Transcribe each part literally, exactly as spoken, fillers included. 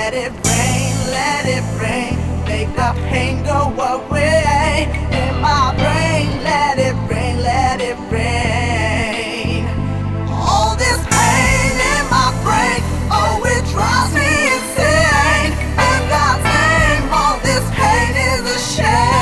let it rain, let it rain, make the pain go away. In my brain, let it rain, let it rain. All this pain in my brain, oh, it drives me insane. In God's name, all this pain is a shame.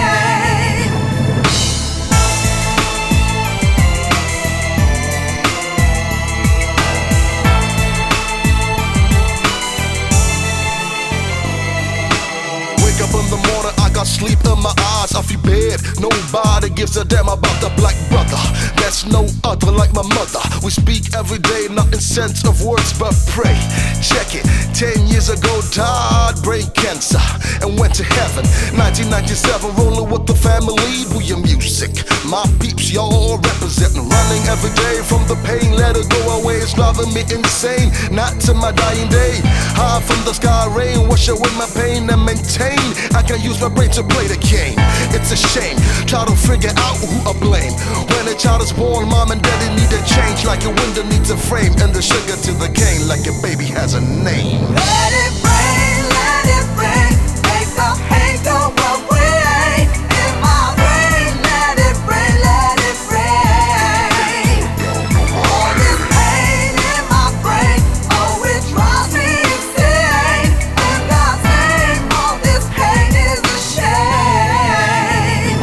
Up in the morning, I got sleep in my eyes. Off your bed, nobody gives a damn about the black brother. There's no other like my mother. We speak every day, not in sense of words, but pray. Check it. Ten years ago, died brain cancer and went to heaven. nineteen ninety-seven, rolling with the family, do your music. My peeps, y'all representing, running every day from the pain. Let it go away, it's driving me insane. Not to my dying day. High from the sky, rain, wash away my pain and maintain. I can use my brain to play the game. It's a shame, try to figure out who I blame. When a child is born, mom and daddy need a change. Like a window needs a frame, and the sugar to the cane. Like a baby has a name. Let it rain, let it rain, make the pain go away. In my brain, let it rain, let it rain. All this pain in my brain, oh, it drives me insane. In God's name, all this pain is a shame.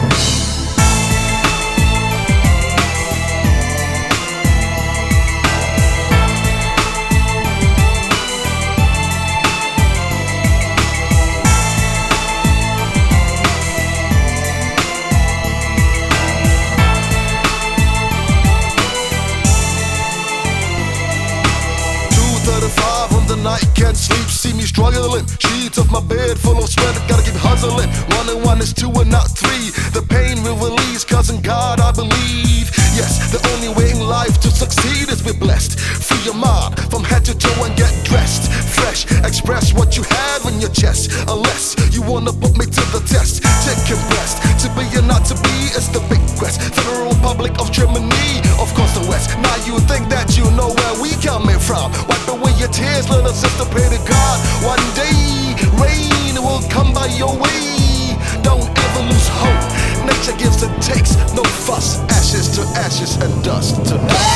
thirty-five on the night, can't sleep, see me struggling. Sheets of my bed full of sweat, gotta keep hustling. One and one is two and not three. The pain will release, cause in God I believe. Yes, the only way in life to succeed is be blessed. Free your mind from head to toe and get dressed. Fresh, express what you have in your chest. Unless you wanna put me to the test. Taking breast, to be or not to be is the big quest. Federal Republic of Germany, of course the West. Now you think that you know where we coming from. Wipe away your tears, little sister, pray to God. One day, rain will come by your way. Don't ever lose hope. Nature gives and takes, no fuss. Ashes to ashes and dust to dust.